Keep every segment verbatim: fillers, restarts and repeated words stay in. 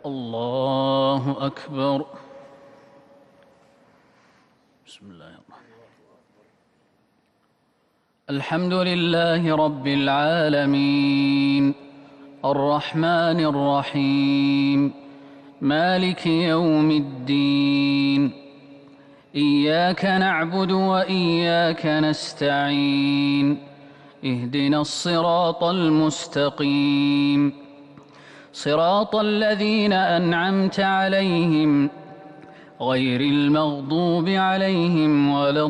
الله أكبر. بسم الله الرحمن الرحيم. الحمد لله رب العالمين الرحمن الرحيم مالك يوم الدين إياك نعبد وإياك نستعين اهدنا الصراط المستقيم صراط الذين أنعمت عليهم غير المغضوب عليهم ولا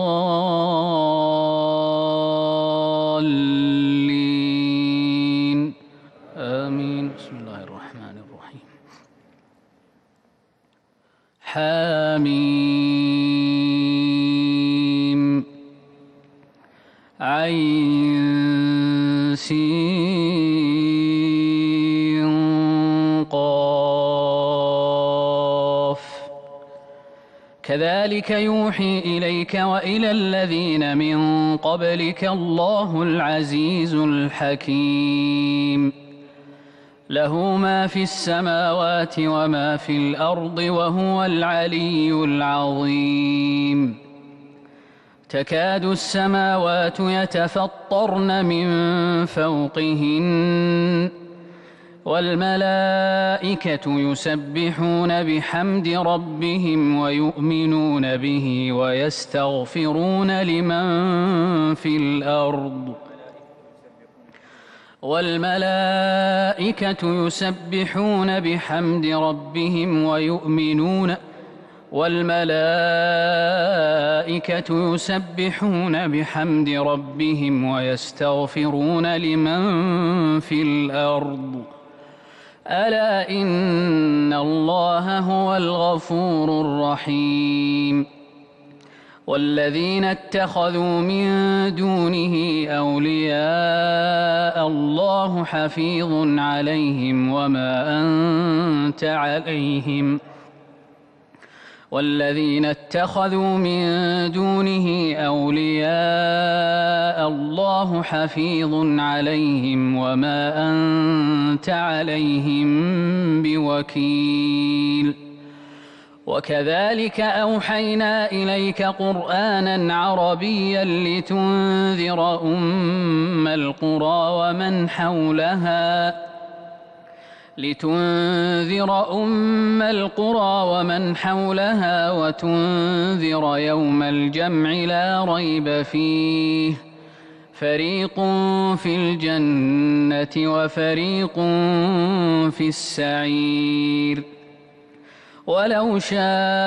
الضالين آمين. بسم الله الرحمن الرحيم. حاميم عين سين قاف كذلك يوحي إليك وإلى الذين من قبلك الله العزيز الحكيم له ما في السماوات وما في الأرض وهو العلي العظيم تكاد السماوات يتفطرن من فوقهن والملائكة يسبحون بحمد ربهم ويؤمنون به ويستغفرون لمن في الأرض والملائكة يسبحون بحمد ربهم ويؤمنون والملائكة يسبحون بحمد ربهم ويستغفرون لمن في الأرض ألا إن الله هو الغفور الرحيم والذين اتخذوا من دونه أولياء الله حفيظ عليهم وما أنت عليهم والذين اتخذوا من دونه أولياء الله حفيظ عليهم وما أنت عليهم بوكيل وكذلك أوحينا إليك قرآنا عربيا لتنذر أم القرى ومن حولها لتنذر أم القرى ومن حولها وتنذر يوم الجمع لا ريب فيه فريق في الجنة وفريق في السعير ولو شاء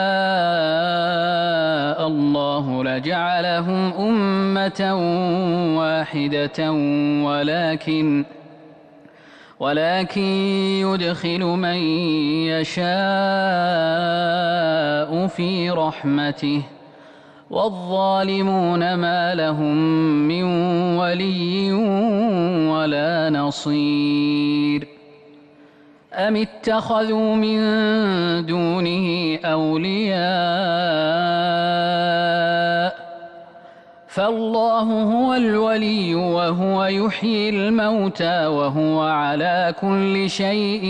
الله لجعلهم أمة واحدة ولكن ولكن يدخل من يشاء في رحمته والظالمون ما لهم من ولي ولا نصير أم اتخذوا من دونه أولياء فالله هو الولي وهو يحيي الموتى وهو على كل شيء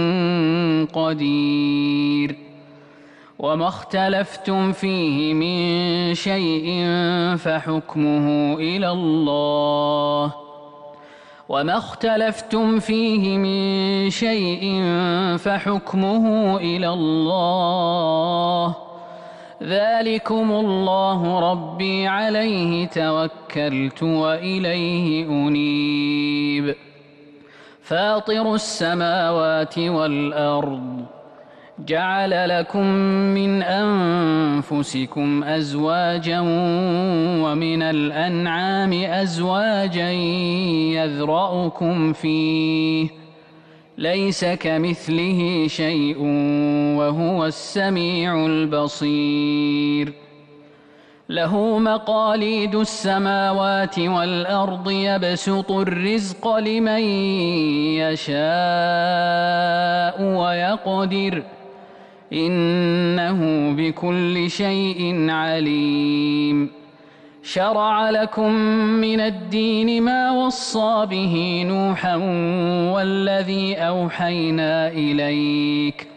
قدير وما اختلفتم فيه من شيء فحكمه إلى الله وما اختلفتم فيه من شيء فحكمه إلى الله ذلكم الله ربي عليه توكلت وإليه أنيب فاطر السماوات والأرض جعل لكم من أنفسكم أزواجا ومن الأنعام أزواجا يذرأكم فيه ليس كمثله شيء وهو السميع البصير له مقاليد السماوات والأرض يبسط الرزق لمن يشاء ويقدر إنه بكل شيء عليم شرع لكم من الدين ما وصى به نوحا والذي أوحينا إليك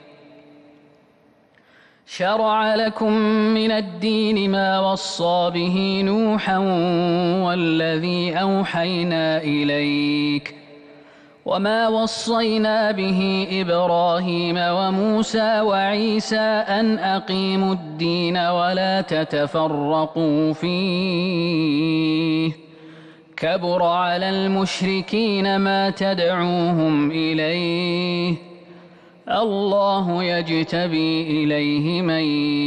شرع لكم من الدين ما وصى به نوحا والذي أوحينا إليك وما وصينا به إبراهيم وموسى وعيسى أن أقيموا الدين ولا تتفرقوا فيه كبر على المشركين ما تدعوهم إليه الله يجتبي إليه من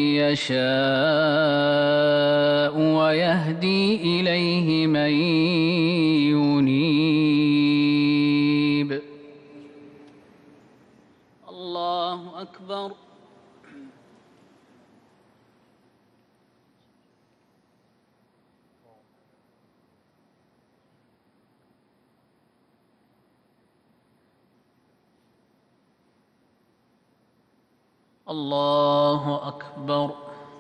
يشاء ويهدي إليه من ينيب الله أكبر. الله أكبر.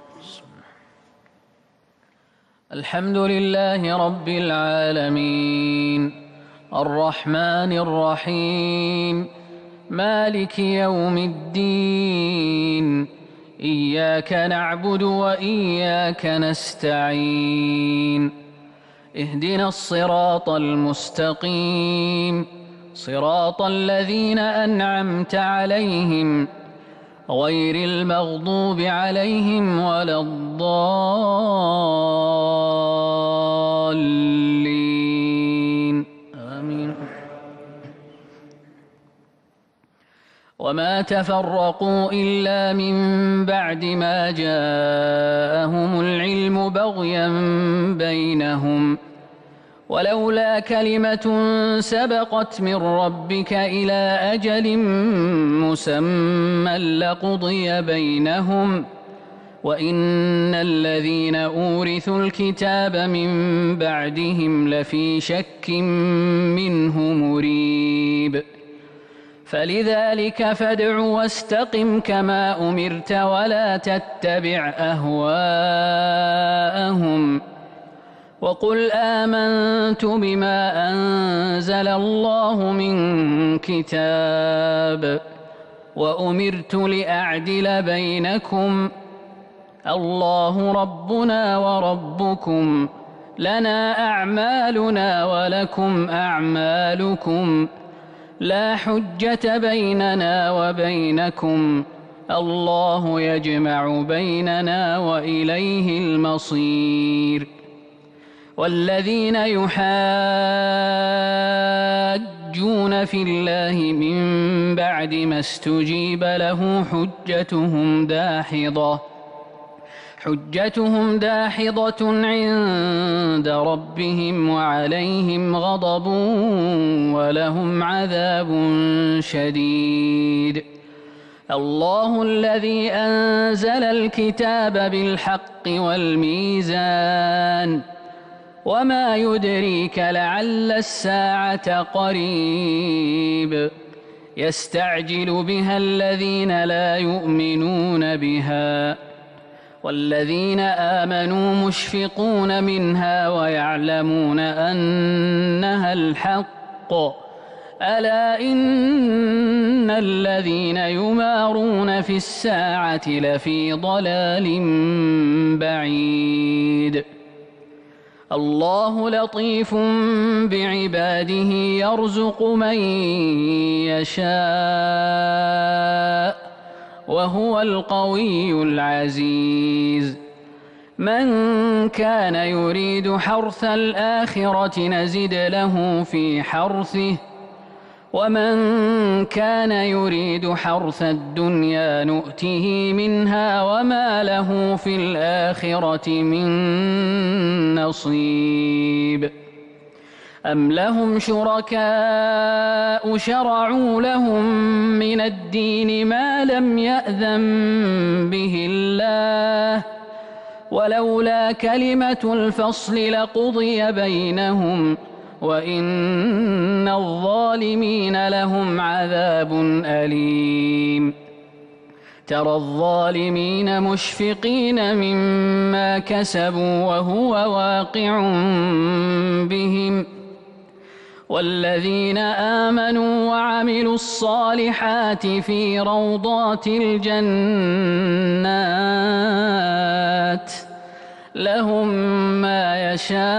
الحمد لله رب العالمين الرحمن الرحيم مالك يوم الدين إياك نعبد وإياك نستعين اهدنا الصراط المستقيم صراط الذين أنعمت عليهم غير المغضوب عليهم ولا الضالين آمين. وما تفرقوا إلا من بعد ما جاءهم العلم بغيا بينهم ولولا كلمة سبقت من ربك إلى أجل مسمى لقضي بينهم وإن الذين أورثوا الكتاب من بعدهم لفي شك منه مريب فلذلك فادع واستقم كما أمرت ولا تتبع أهواءهم وقل آمنت بما أنزل الله من كتاب وأمرت لأعدل بينكم الله ربنا وربكم لنا أعمالنا ولكم أعمالكم لا حجة بيننا وبينكم الله يجمع بيننا وإليه المصير. والذين يحاجون في الله من بعد ما استجيب له حجتهم داحضة حجتهم داحضة عند ربهم وعليهم غضب ولهم عذاب شديد. الله الذي أنزل الكتاب بالحق والميزان وما يدريك لعل الساعة قريب يستعجل بها الذين لا يؤمنون بها والذين آمنوا مشفقون منها ويعلمون أنها الحق ألا إن الذين يمارون في الساعة لفي ضلال بعيد. الله لطيف بعباده يرزق من يشاء وهو القوي العزيز. من كان يريد حرث الآخرة نزد له في حرثه ومن كان يريد حرث الدنيا نؤته منها وما له في الآخرة من نصيب. أم لهم شركاء شرعوا لهم من الدين ما لم يأذن به الله ولولا كلمة الفصل لقضي بينهم وإن الظالمين لهم عذاب أليم. ترى الظالمين مشفقين مما كسبوا وهو واقع بهم والذين آمنوا وعملوا الصالحات في روضات الجنات لهم ما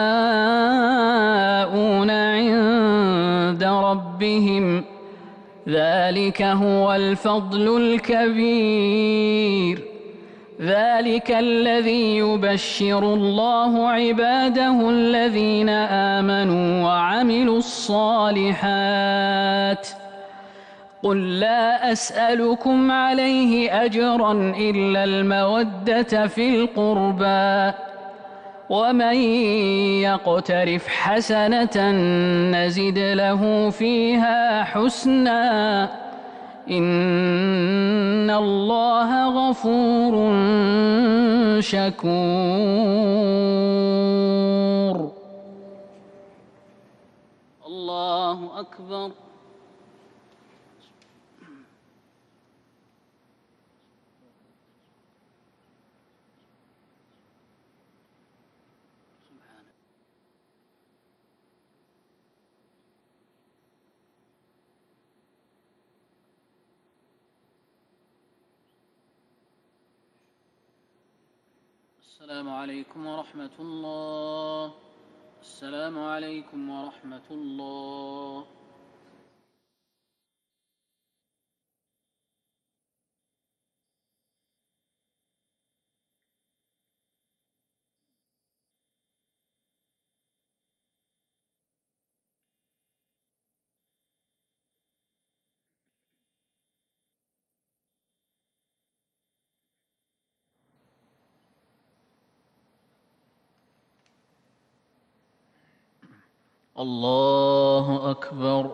يشاءون عند ربهم ذلك هو الفضل الكبير ذلك الذي يبشر الله عباده الذين آمنوا وعملوا الصالحات قل لا أسألكم عليه أجرا إلا المودة في القربى ومن يقترف حسنة نزد له فيها حسنا إن الله غفور شكور. الله أكبر. السلام عليكم ورحمة الله. السلام عليكم ورحمة الله. الله أكبر.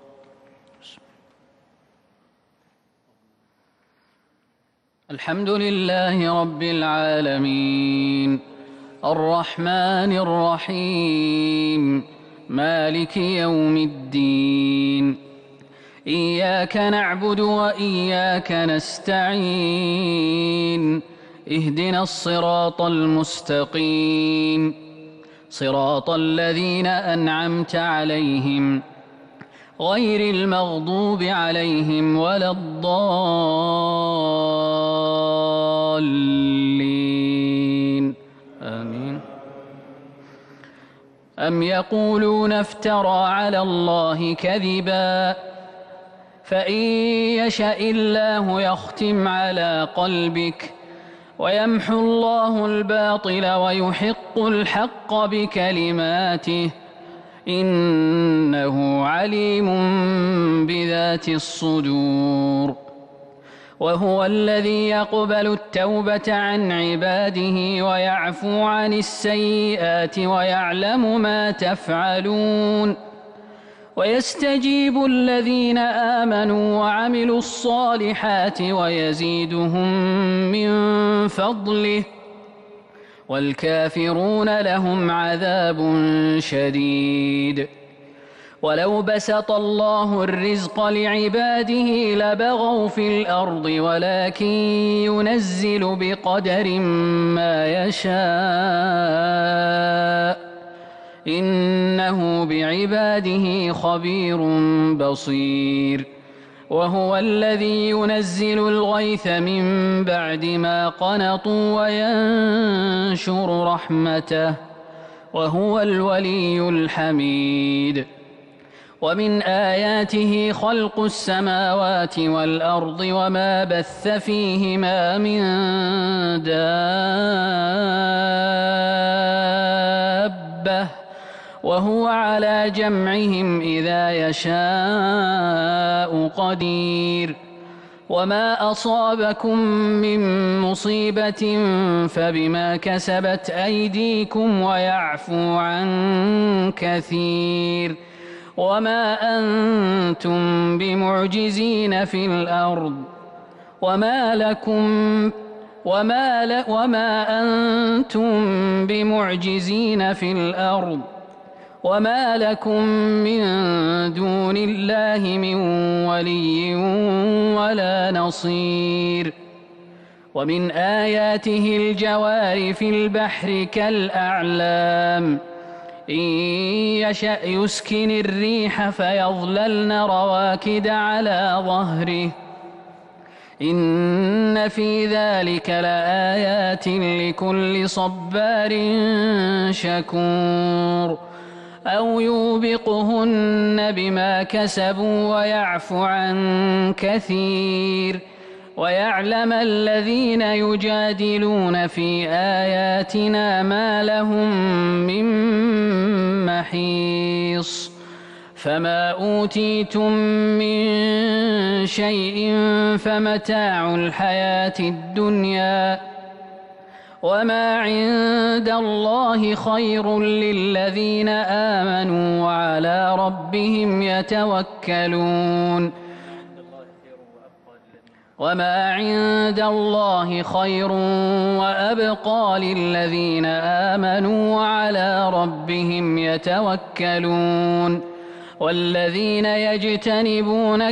الحمد لله رب العالمين الرحمن الرحيم مالك يوم الدين إياك نعبد وإياك نستعين اهدنا الصراط المستقيم صراط الذين أنعمت عليهم غير المغضوب عليهم ولا الضالين آمين. أم يقولون افترى على الله كذبا فإن يشأ الله يختم على قلبك ويمحو الله الباطل ويحق الحق بكلماته إنه عليم بذات الصدور. وهو الذي يقبل التوبة عن عباده ويعفو عن السيئات ويعلم ما تفعلون ويستجيب الذين آمنوا وعملوا الصالحات ويزيدهم من فضله والكافرون لهم عذاب شديد. ولو بسط الله الرزق لعباده لبغوا في الأرض ولكن ينزل بقدر ما يشاء إنه بعباده خبير بصير. وهو الذي ينزل الغيث من بعد ما قنطوا وينشر رحمته وهو الولي الحميد. ومن آياته خلق السماوات والأرض وما بث فيهما من دابة وهو على جمعهم إذا يشاء قدير. وما أصابكم من مصيبة فبما كسبت أيديكم ويعفو عن كثير. وما أنتم بمعجزين في الأرض وما لكم وما, ل وما أنتم بمعجزين في الأرض وما لكم من دون الله من ولي ولا نصير. ومن آياته الجوار في البحر كالأعلام إن يشأ يسكن الريح فيظللن رواكد على ظهره إن في ذلك لآيات لكل صبار شكور أو يوبقهن بما كسبوا ويعفو عن كثير ويعلم الذين يجادلون في آياتنا ما لهم من محيص فما أوتيتم من شيء فمتاع الحياة الدنيا وما عند الله خير للذين آمنوا وعلى ربهم يتوكلون وما عند الله خير وأبقى للذين آمنوا وعلى ربهم يتوكلون والذين يجتنبون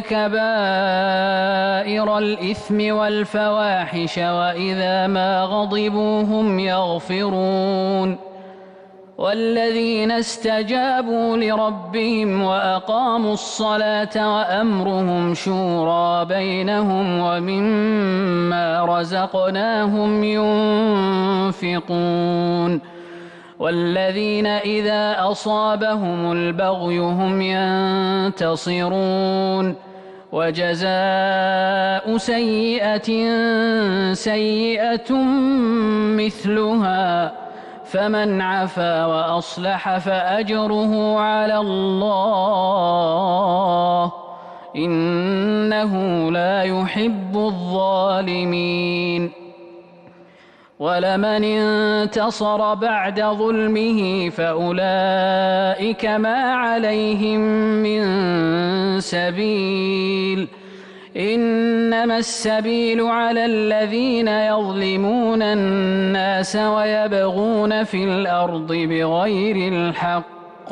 كبائر الإثم والفواحش وإذا ما غضبوا هم يغفرون والذين استجابوا لربهم وأقاموا الصلاة وأمرهم شورى بينهم ومما رزقناهم ينفقون والذين إذا أصابهم البغي هم ينتصرون وجزاء سيئة سيئة مثلها فمن عفا وأصلح فأجره على الله إنه لا يحب الظالمين ولمن انتصر بعد ظلمه فأولئك ما عليهم من سبيل إنما السبيل على الذين يظلمون الناس ويبغون في الأرض بغير الحق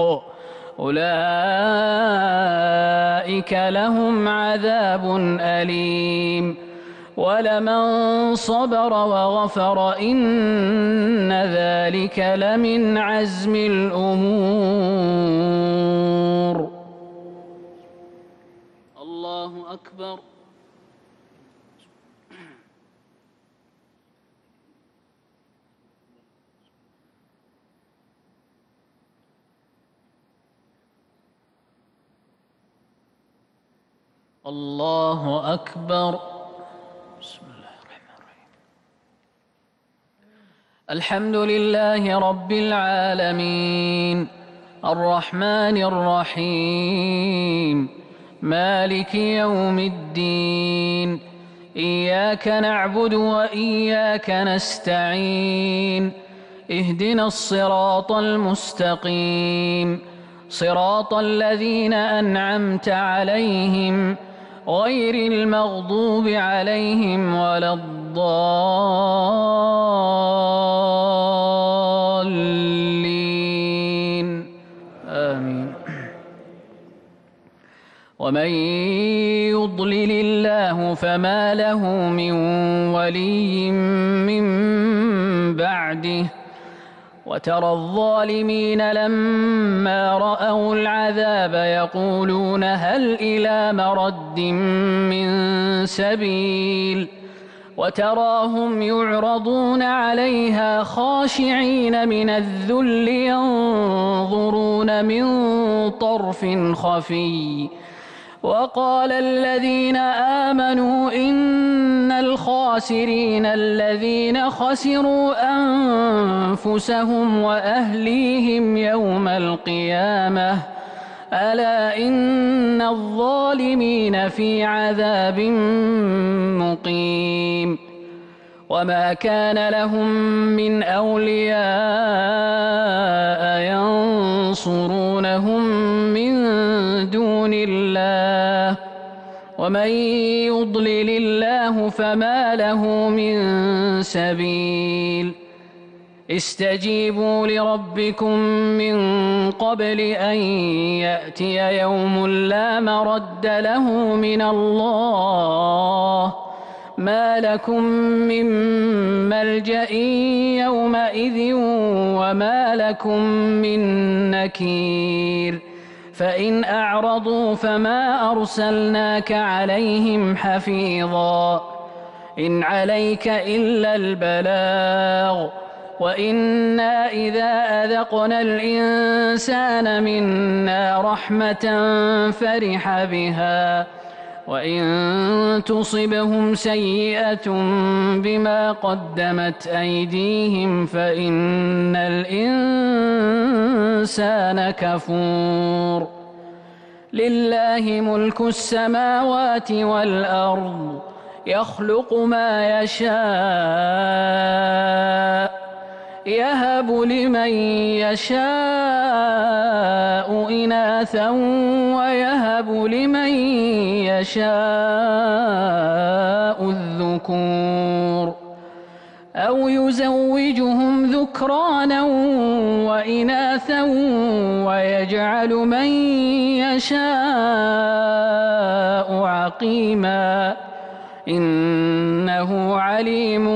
أولئك لهم عذاب أليم ولمن صبر وغفر إن ذلك لمن عزم الأمور. الله أكبر. الله أكبر. بسم الله الرحمن الرحيم. الحمد لله رب العالمين الرحمن الرحيم مالك يوم الدين إياك نعبد وإياك نستعين اهدنا الصراط المستقيم صراط الذين أنعمت عليهم غير المغضوب عليهم ولا الضالين آمين. ومن يضلل الله فما له من ولي من بعده وترى الظالمين لما رأوا العذاب يقولون هل إلى مرد من سبيل وتراهم يعرضون عليها خاشعين من الذل ينظرون من طرف خفي وقال الذين آمنوا إن الخاسرين الذين خسروا أنفسهم وأهليهم يوم القيامة ألا إن الظالمين في عذاب مقيم وما كان لهم من أولياء ينصرونهم من دون الله ومن يضلل الله فما له من سبيل استجيبوا لربكم من قبل أن يأتي يوم لا مرد له من الله ما لكم من ملجأ يومئذ وما لكم من نكير فإن أعرضوا فما أرسلناك عليهم حفيظا إن عليك إلا البلاغ وإنا إذا أذقنا الإنسان منا رحمة فرح بها وإن تصبهم سيئة بما قدمت أيديهم فإن الإنسان كفور لله ملك السماوات والأرض يخلق ما يشاء يهب لمن يشاء إناثا ويهب لمن يشاء الذكور أو يزوجهم ذكرانا وإناثا ويجعل من يشاء عقيما إنه عليم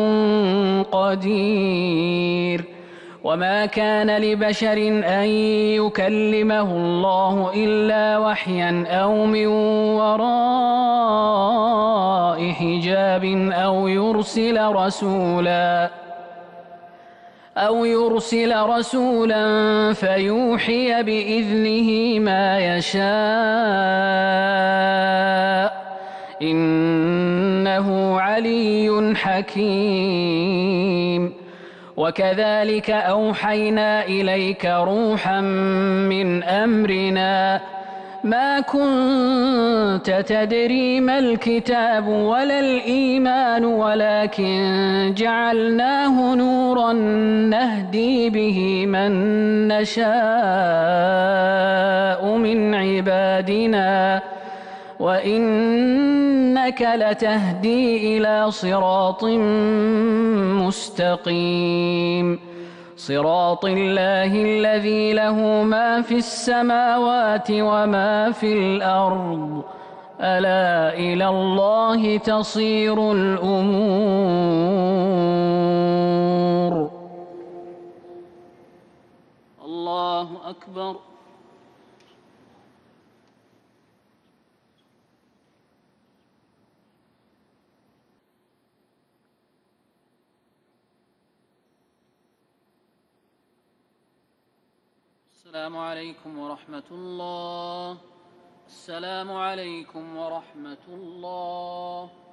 قدير وما كان لبشر أن يكلمه الله إلا وحيا أو من وراء حجاب أو يرسل رسولا أو يرسل رسولا فيوحي بإذنه ما يشاء إنه علي حكيم وكذلك أوحينا إليك روحا من أمرنا ما كنت تدري ما الكتاب ولا الإيمان ولكن جعلناه نورا نهدي به من نشاء من عبادنا وإنك لتهدي إلى صراط مستقيم صراط الله الذي له ما في السماوات وما في الأرض ألا إلى الله تصير الأمور الله أكبر. السلام عليكم ورحمة الله. السلام عليكم ورحمة الله.